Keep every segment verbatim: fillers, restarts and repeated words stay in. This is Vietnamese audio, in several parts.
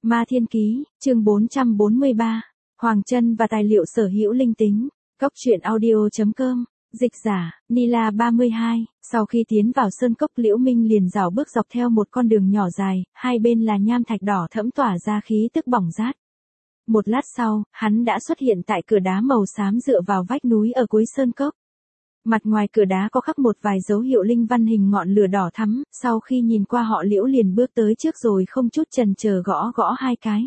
Ma Thiên Ký, chương bốn trăm bốn mươi ba. Hoàng Chân và tài liệu sở hữu linh tính. Cốc truyện audio chấm com. Dịch giả, Nila ba mươi hai. Sau khi tiến vào sơn cốc, Liễu Minh liền rảo bước dọc theo một con đường nhỏ dài, hai bên là nham thạch đỏ thẫm tỏa ra khí tức bỏng rát. Một lát sau, hắn đã xuất hiện tại cửa đá màu xám dựa vào vách núi ở cuối sơn cốc. Mặt ngoài cửa đá có khắc một vài dấu hiệu linh văn hình ngọn lửa đỏ thắm, sau khi nhìn qua họ Liễu liền bước tới trước rồi không chút chần chờ gõ gõ hai cái.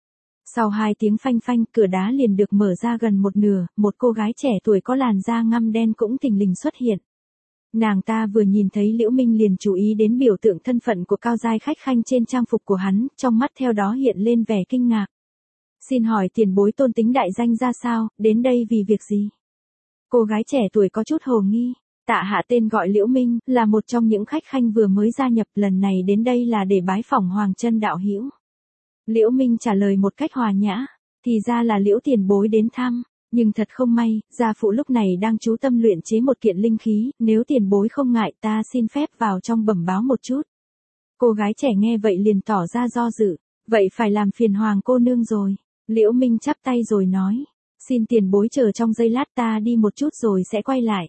Sau hai tiếng phanh phanh, cửa đá liền được mở ra gần một nửa, một cô gái trẻ tuổi có làn da ngăm đen cũng thình lình xuất hiện. Nàng ta vừa nhìn thấy Liễu Minh liền chú ý đến biểu tượng thân phận của cao giai khách khanh trên trang phục của hắn, trong mắt theo đó hiện lên vẻ kinh ngạc. Xin hỏi tiền bối tôn tính đại danh ra sao, đến đây vì việc gì? Cô gái trẻ tuổi có chút hồ nghi. Tạ hạ tên gọi Liễu Minh, là một trong những khách khanh vừa mới gia nhập, lần này đến đây là để bái phỏng Hoàng Chân đạo hữu. Liễu Minh trả lời một cách hòa nhã, thì ra là Liễu tiền bối đến thăm, nhưng thật không may, gia phụ lúc này đang chú tâm luyện chế một kiện linh khí, nếu tiền bối không ngại ta xin phép vào trong bẩm báo một chút. Cô gái trẻ nghe vậy liền tỏ ra do dự, vậy phải làm phiền Hoàng cô nương rồi. Liễu Minh chắp tay rồi nói, xin tiền bối chờ trong giây lát, ta đi một chút rồi sẽ quay lại.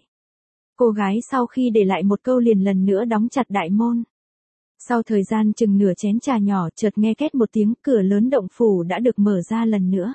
Cô gái sau khi để lại một câu liền lần nữa đóng chặt đại môn. Sau thời gian chừng nửa chén trà nhỏ, chợt nghe két một tiếng, cửa lớn động phủ đã được mở ra lần nữa.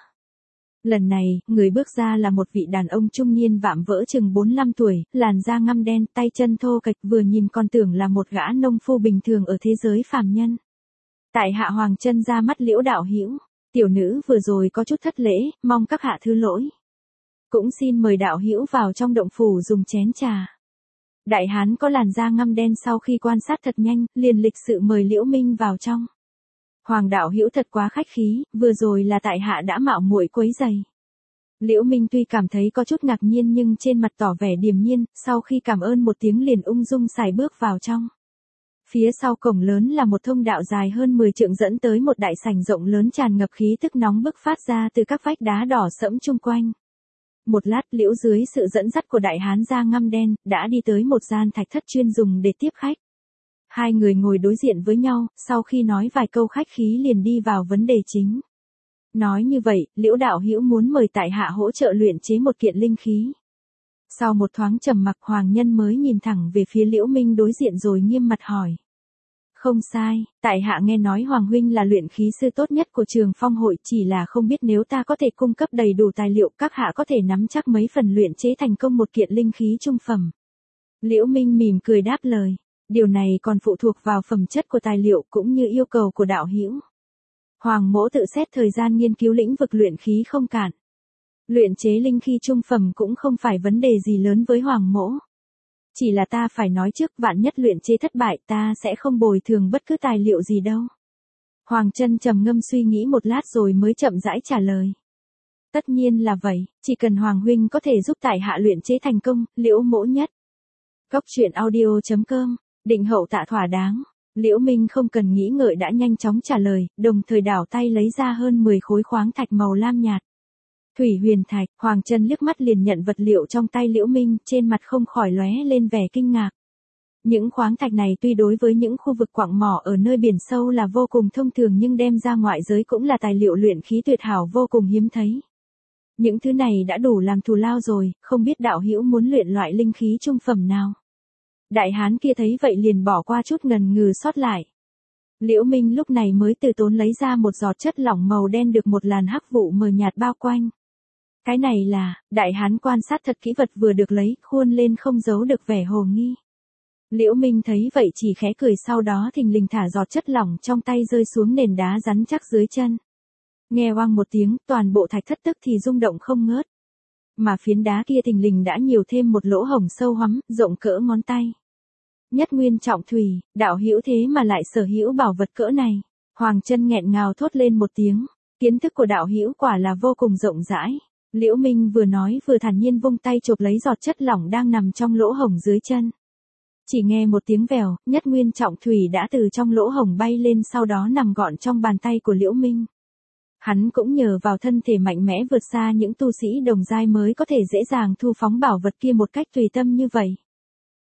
Lần này, người bước ra là một vị đàn ông trung niên vạm vỡ chừng bốn mươi lăm tuổi, làn da ngăm đen, tay chân thô kệch, vừa nhìn còn tưởng là một gã nông phu bình thường ở thế giới phàm nhân. Tại hạ Hoàng Chân ra mắt Liễu đạo hữu, tiểu nữ vừa rồi có chút thất lễ, mong các hạ thứ lỗi. Cũng xin mời đạo hữu vào trong động phủ dùng chén trà. Đại hán có làn da ngăm đen sau khi quan sát thật nhanh, liền lịch sự mời Liễu Minh vào trong. Hoàng đạo hữu thật quá khách khí, vừa rồi là tại hạ đã mạo muội quấy rầy. Liễu Minh tuy cảm thấy có chút ngạc nhiên nhưng trên mặt tỏ vẻ điềm nhiên, sau khi cảm ơn một tiếng liền ung dung sải bước vào trong. Phía sau cổng lớn là một thông đạo dài hơn mười trượng dẫn tới một đại sảnh rộng lớn tràn ngập khí tức nóng bức phát ra từ các vách đá đỏ sẫm chung quanh. Một lát, Liễu dưới sự dẫn dắt của đại hán da ngăm đen, đã đi tới một gian thạch thất chuyên dùng để tiếp khách. Hai người ngồi đối diện với nhau, sau khi nói vài câu khách khí liền đi vào vấn đề chính. Nói như vậy, Liễu đạo hữu muốn mời tại hạ hỗ trợ luyện chế một kiện linh khí. Sau một thoáng trầm mặc, Hoàng Nhân mới nhìn thẳng về phía Liễu Minh đối diện rồi nghiêm mặt hỏi. Không sai, tại hạ nghe nói Hoàng huynh là luyện khí sư tốt nhất của Trường Phong hội, chỉ là không biết nếu ta có thể cung cấp đầy đủ tài liệu, các hạ có thể nắm chắc mấy phần luyện chế thành công một kiện linh khí trung phẩm. Liễu Minh mỉm cười đáp lời, điều này còn phụ thuộc vào phẩm chất của tài liệu cũng như yêu cầu của đạo hữu. Hoàng mỗ tự xét thời gian nghiên cứu lĩnh vực luyện khí không cạn. Luyện chế linh khí trung phẩm cũng không phải vấn đề gì lớn với Hoàng mỗ. Chỉ là ta phải nói trước, vạn nhất luyện chế thất bại, ta sẽ không bồi thường bất cứ tài liệu gì đâu. Hoàng Chân trầm ngâm suy nghĩ một lát rồi mới chậm rãi trả lời. Tất nhiên là vậy, chỉ cần Hoàng huynh có thể giúp tại hạ luyện chế thành công, Liễu mỗ nhất. Cốc truyện audio chấm com, định hậu tạ thỏa đáng. Liễu Minh không cần nghĩ ngợi đã nhanh chóng trả lời, đồng thời đảo tay lấy ra hơn mười khối khoáng thạch màu lam nhạt. Thủy huyền thạch. Hoàng Chân liếc mắt liền nhận vật liệu trong tay Liễu Minh, trên mặt không khỏi lóe lên vẻ kinh ngạc. Những khoáng thạch này tuy đối với những khu vực quặng mỏ ở nơi biển sâu là vô cùng thông thường nhưng đem ra ngoại giới cũng là tài liệu luyện khí tuyệt hảo vô cùng hiếm thấy. Những thứ này đã đủ làm thù lao rồi, không biết đạo hữu muốn luyện loại linh khí trung phẩm nào. Đại hán kia thấy vậy liền bỏ qua chút ngần ngừ sót lại. Liễu Minh lúc này mới từ tốn lấy ra một giọt chất lỏng màu đen được một làn hắc vụ mờ nhạt bao quanh. Cái này là, đại hán quan sát thật kỹ vật vừa được lấy, khuôn lên không giấu được vẻ hồ nghi. Liễu Minh thấy vậy chỉ khẽ cười, sau đó thình lình thả giọt chất lỏng trong tay rơi xuống nền đá rắn chắc dưới chân. Nghe oang một tiếng, toàn bộ thạch thất tức thì rung động không ngớt. Mà phiến đá kia thình lình đã nhiều thêm một lỗ hổng sâu hoắm, rộng cỡ ngón tay. Nhất nguyên trọng thủy, đạo hữu thế mà lại sở hữu bảo vật cỡ này. Hoàng Chân nghẹn ngào thốt lên một tiếng, kiến thức của đạo hữu quả là vô cùng rộng rãi. Liễu Minh vừa nói vừa thản nhiên vung tay chộp lấy giọt chất lỏng đang nằm trong lỗ hổng dưới chân. Chỉ nghe một tiếng vèo, nhất nguyên trọng thủy đã từ trong lỗ hổng bay lên, sau đó nằm gọn trong bàn tay của Liễu Minh. Hắn cũng nhờ vào thân thể mạnh mẽ vượt xa những tu sĩ đồng giai mới có thể dễ dàng thu phóng bảo vật kia một cách tùy tâm như vậy.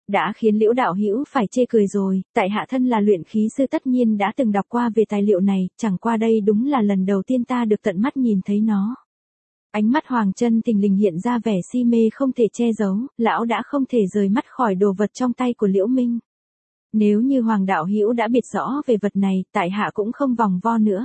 đã khiến Liễu đạo hữu phải chê cười rồi, tại hạ thân là luyện khí sư tất nhiên đã từng đọc qua về tài liệu này, chẳng qua đây đúng là lần đầu tiên ta được tận mắt nhìn thấy nó. Ánh mắt Hoàng Chân thình lình hiện ra vẻ si mê không thể che giấu, lão đã không thể rời mắt khỏi đồ vật trong tay của Liễu Minh. Nếu như Hoàng đạo hữu đã biết rõ về vật này, tại hạ cũng không vòng vo nữa.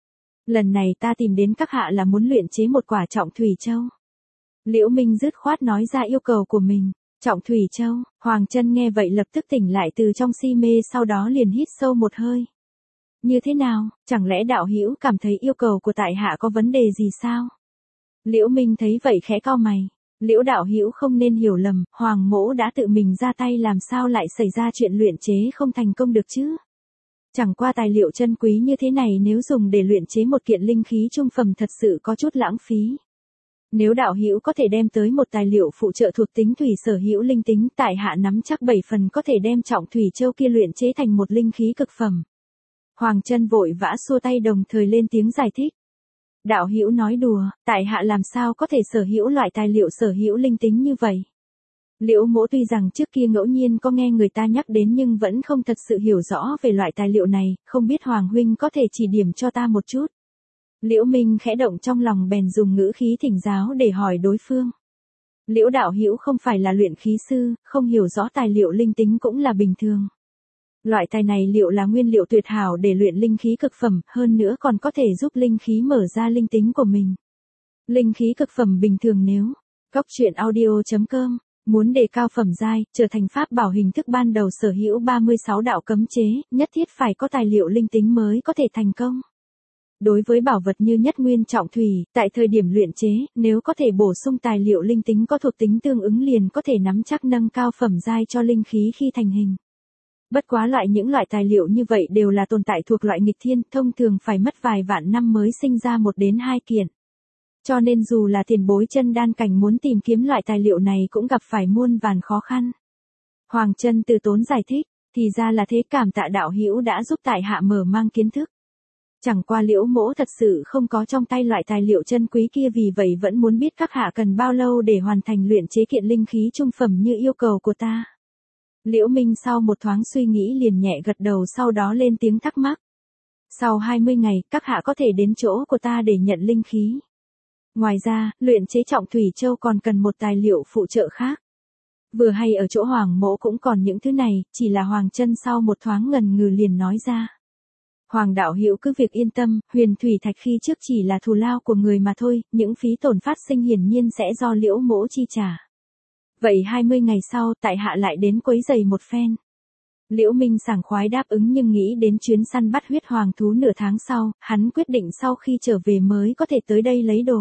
Lần này ta tìm đến các hạ là muốn luyện chế một quả Trọng Thủy Châu. Liễu Minh dứt khoát nói ra yêu cầu của mình. Trọng Thủy Châu, Hoàng Chân nghe vậy lập tức tỉnh lại từ trong si mê, sau đó liền hít sâu một hơi. Như thế nào, chẳng lẽ đạo hữu cảm thấy yêu cầu của tại hạ có vấn đề gì sao? Liễu Minh thấy vậy khẽ cau mày. Liễu đạo hữu không nên hiểu lầm, Hoàng mỗ đã tự mình ra tay, làm sao lại xảy ra chuyện luyện chế không thành công được chứ? Chẳng qua tài liệu chân quý như thế này nếu dùng để luyện chế một kiện linh khí trung phẩm thật sự có chút lãng phí. Nếu đạo hữu có thể đem tới một tài liệu phụ trợ thuộc tính thủy sở hữu linh tính, tại hạ nắm chắc bảy phần có thể đem Trọng Thủy Châu kia luyện chế thành một linh khí cực phẩm. Hoàng Chân vội vã xua tay đồng thời lên tiếng giải thích. Đạo hữu nói đùa, tại hạ làm sao có thể sở hữu loại tài liệu sở hữu linh tính như vậy? Liễu mỗ tuy rằng trước kia ngẫu nhiên có nghe người ta nhắc đến nhưng vẫn không thật sự hiểu rõ về loại tài liệu này, không biết Hoàng huynh có thể chỉ điểm cho ta một chút. Liễu Minh khẽ động trong lòng bèn dùng ngữ khí thỉnh giáo để hỏi đối phương. Liễu đạo hữu không phải là luyện khí sư, không hiểu rõ tài liệu linh tính cũng là bình thường. Loại tài này liệu là nguyên liệu tuyệt hảo để luyện linh khí cực phẩm, hơn nữa còn có thể giúp linh khí mở ra linh tính của mình. Linh khí cực phẩm bình thường nếu Góc truyện audio chấm com muốn đề cao phẩm giai, trở thành pháp bảo hình thức ban đầu sở hữu ba mươi sáu đạo cấm chế, nhất thiết phải có tài liệu linh tính mới có thể thành công. Đối với bảo vật như nhất nguyên trọng thủy, tại thời điểm luyện chế, nếu có thể bổ sung tài liệu linh tính có thuộc tính tương ứng liền có thể nắm chắc nâng cao phẩm giai cho linh khí khi thành hình. Bất quá loại những loại tài liệu như vậy đều là tồn tại thuộc loại nghịch thiên, thông thường phải mất vài vạn năm mới sinh ra một đến hai kiện. Cho nên dù là tiền bối chân đan cảnh muốn tìm kiếm loại tài liệu này cũng gặp phải muôn vàn khó khăn. Hoàng Chân từ tốn giải thích, thì ra là thế, cảm tạ đạo hữu đã giúp tại hạ mở mang kiến thức. Chẳng qua Liễu mỗ thật sự không có trong tay loại tài liệu chân quý kia, vì vậy vẫn muốn biết các hạ cần bao lâu để hoàn thành luyện chế kiện linh khí trung phẩm như yêu cầu của ta. Liễu Minh sau một thoáng suy nghĩ liền nhẹ gật đầu, sau đó lên tiếng thắc mắc. Sau hai mươi ngày, các hạ có thể đến chỗ của ta để nhận linh khí. Ngoài ra, luyện chế Trọng Thủy Châu còn cần một tài liệu phụ trợ khác. Vừa hay ở chỗ Hoàng mỗ cũng còn những thứ này, chỉ là Hoàng Chân sau một thoáng ngần ngừ liền nói ra. Hoàng đạo hữu cứ việc yên tâm, huyền thủy thạch khi trước chỉ là thù lao của người mà thôi, những phí tổn phát sinh hiển nhiên sẽ do Liễu mỗ chi trả. Vậy hai mươi ngày sau, tại hạ lại đến quấy giày một phen. Liễu Minh sảng khoái đáp ứng, nhưng nghĩ đến chuyến săn bắt huyết hoàng thú nửa tháng sau, hắn quyết định sau khi trở về mới có thể tới đây lấy đồ.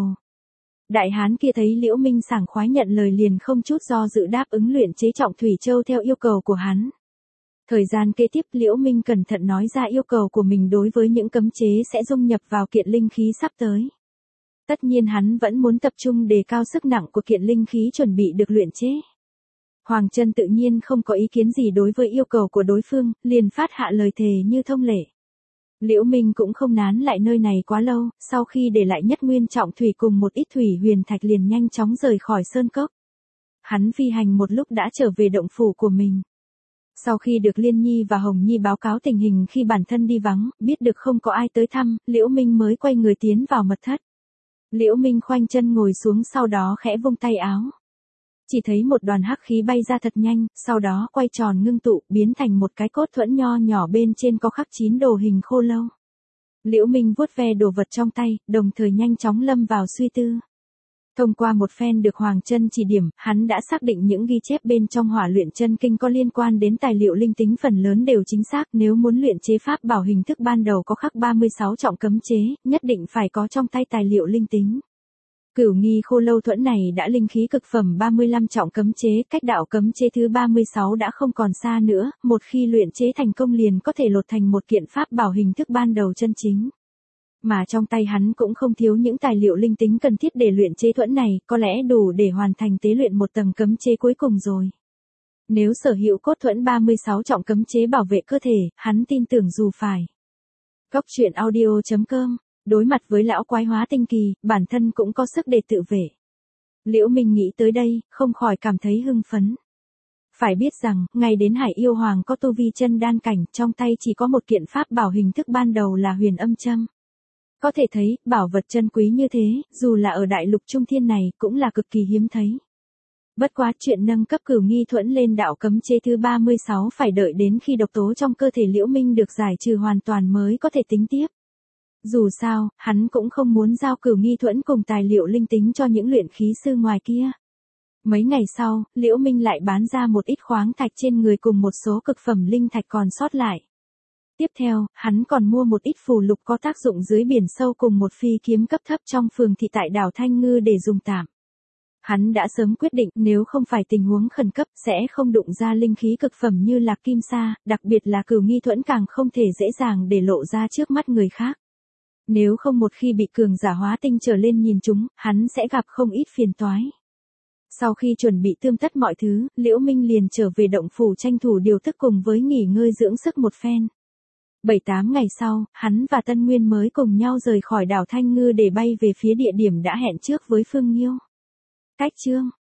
Đại hán kia thấy Liễu Minh sảng khoái nhận lời liền không chút do dự đáp ứng luyện chế Trọng Thủy Châu theo yêu cầu của hắn. Thời gian kế tiếp Liễu Minh cẩn thận nói ra yêu cầu của mình đối với những cấm chế sẽ dung nhập vào kiện linh khí sắp tới. Tất nhiên hắn vẫn muốn tập trung đề cao sức nặng của kiện linh khí chuẩn bị được luyện chế. Hoàng Chân tự nhiên không có ý kiến gì đối với yêu cầu của đối phương, liền phát hạ lời thề như thông lệ. Liễu Minh cũng không nán lại nơi này quá lâu, sau khi để lại nhất nguyên trọng thủy cùng một ít thủy huyền thạch liền nhanh chóng rời khỏi sơn cốc. Hắn phi hành một lúc đã trở về động phủ của mình. Sau khi được Liên Nhi và Hồng Nhi báo cáo tình hình khi bản thân đi vắng, biết được không có ai tới thăm, Liễu Minh mới quay người tiến vào mật thất. Liễu Minh khoanh chân ngồi xuống, sau đó khẽ vung tay áo. Chỉ thấy một đoàn hắc khí bay ra thật nhanh, sau đó quay tròn ngưng tụ, biến thành một cái cốt thuẫn nho nhỏ, bên trên có khắc chín đồ hình khô lâu. Liễu Minh vuốt ve đồ vật trong tay, đồng thời nhanh chóng lâm vào suy tư. Thông qua một phen được Hoàng Chân chỉ điểm, hắn đã xác định những ghi chép bên trong Hỏa Luyện Chân Kinh có liên quan đến tài liệu linh tính phần lớn đều chính xác, nếu muốn luyện chế pháp bảo hình thức ban đầu có khắc ba mươi sáu trọng cấm chế, nhất định phải có trong tay tài liệu linh tính. Cửu nghi khô lâu thuẫn này đã linh khí cực phẩm ba mươi lăm trọng cấm chế, cách đạo cấm chế thứ ba mươi sáu đã không còn xa nữa, một khi luyện chế thành công liền có thể lột thành một kiện pháp bảo hình thức ban đầu chân chính. Mà trong tay hắn cũng không thiếu những tài liệu linh tính cần thiết để luyện chế thuẫn này, có lẽ đủ để hoàn thành tế luyện một tầng cấm chế cuối cùng rồi. Nếu sở hữu cốt thuẫn ba mươi sáu trọng cấm chế bảo vệ cơ thể, hắn tin tưởng dù phải. Góc truyện audio chấm com, đối mặt với lão quái hóa tinh kỳ, bản thân cũng có sức để tự vệ. Liễu Minh nghĩ tới đây, không khỏi cảm thấy hưng phấn. Phải biết rằng, ngay đến Hải Yêu Hoàng có tu vi chân đan cảnh, trong tay chỉ có một kiện pháp bảo hình thức ban đầu là huyền âm châm. Có thể thấy, bảo vật chân quý như thế, dù là ở đại lục trung thiên này, cũng là cực kỳ hiếm thấy. Bất quá chuyện nâng cấp Cửu Nghi Thuẫn lên đạo cấm chế thứ ba mươi sáu phải đợi đến khi độc tố trong cơ thể Liễu Minh được giải trừ hoàn toàn mới có thể tính tiếp. Dù sao, hắn cũng không muốn giao Cửu Nghi Thuẫn cùng tài liệu linh tính cho những luyện khí sư ngoài kia. Mấy ngày sau, Liễu Minh lại bán ra một ít khoáng thạch trên người cùng một số cực phẩm linh thạch còn sót lại. Tiếp theo, hắn còn mua một ít phù lục có tác dụng dưới biển sâu cùng một phi kiếm cấp thấp trong phường thị tại đảo Thanh Ngư để dùng tạm. Hắn đã sớm quyết định nếu không phải tình huống khẩn cấp sẽ không đụng ra linh khí cực phẩm như lạc kim sa, đặc biệt là Cửu Nghi Thuẫn càng không thể dễ dàng để lộ ra trước mắt người khác. Nếu không một khi bị cường giả hóa tinh trở lên nhìn chúng, hắn sẽ gặp không ít phiền toái. Sau khi chuẩn bị tươm tất mọi thứ, Liễu Minh liền trở về động phủ tranh thủ điều tức cùng với nghỉ ngơi dưỡng sức một phen. Bảy tám ngày sau, hắn và Tân Nguyên mới cùng nhau rời khỏi đảo Thanh Ngư để bay về phía địa điểm đã hẹn trước với Phương Nghiêu. Cách chương